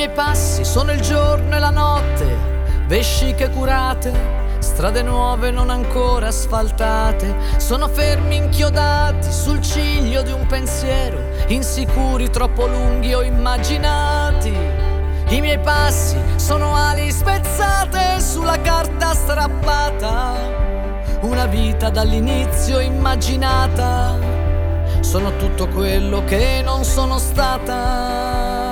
passi sono il giorno e la notte, vesciche curate, strade nuove non ancora asfaltate. Sono fermi inchiodati sul ciglio di un pensiero, insicuri, troppo lunghi o immaginati. I miei passi sono ali spezzate sulla carta strappata, una vita dall'inizio immaginata. Sono tutto quello che non sono stata.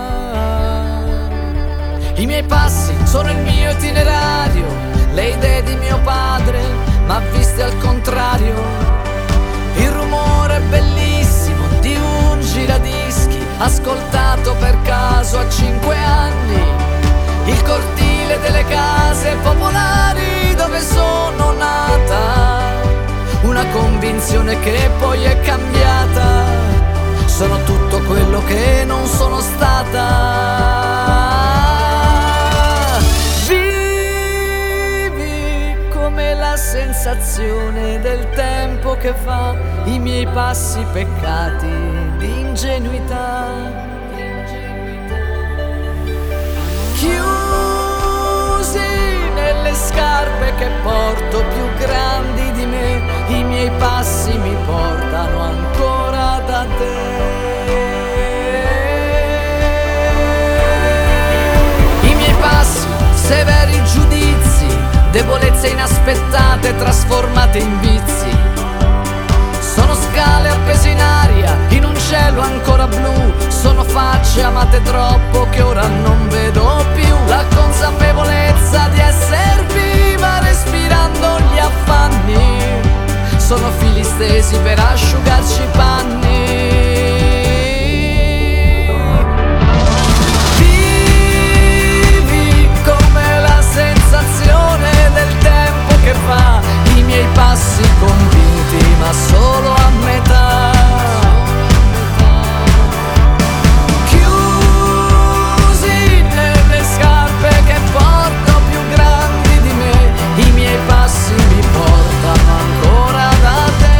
I miei passi sono il mio itinerario, le idee di mio padre, ma viste al contrario. Il rumore bellissimo di un giradischi, ascoltato per caso a 5 anni. Il cortile delle case popolari dove sono nata, una convinzione che poi è cambiata. Sono tutto quello che non sono stata. La sensazione del tempo che fa i miei passi peccati di ingenuità. Chiusi nelle scarpe che porto più grandi di me, i miei passi mi portano ancora da te. I miei passi, severi giudizi, debolezze inaspettate trasformate in vizi. Sono scale appese in aria, in un cielo ancora blu. Sono facce amate troppo che ora non vedo più. La consapevolezza di esser viva respirando gli affanni. Sono fili stesi per asciugarci i panni. I miei passi convinti ma solo a metà. Chiusi nelle scarpe che porto più grandi di me, i miei passi mi portano ancora da te.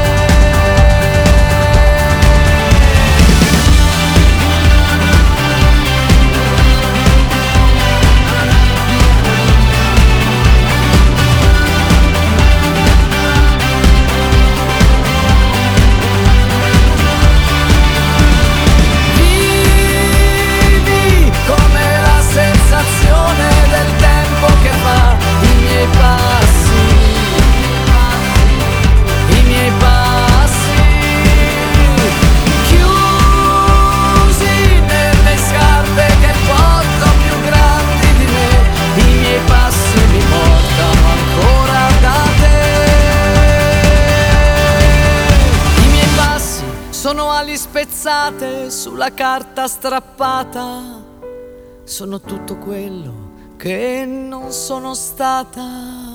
Sono ali spezzate sulla carta strappata. Sono tutto quello che non sono stata.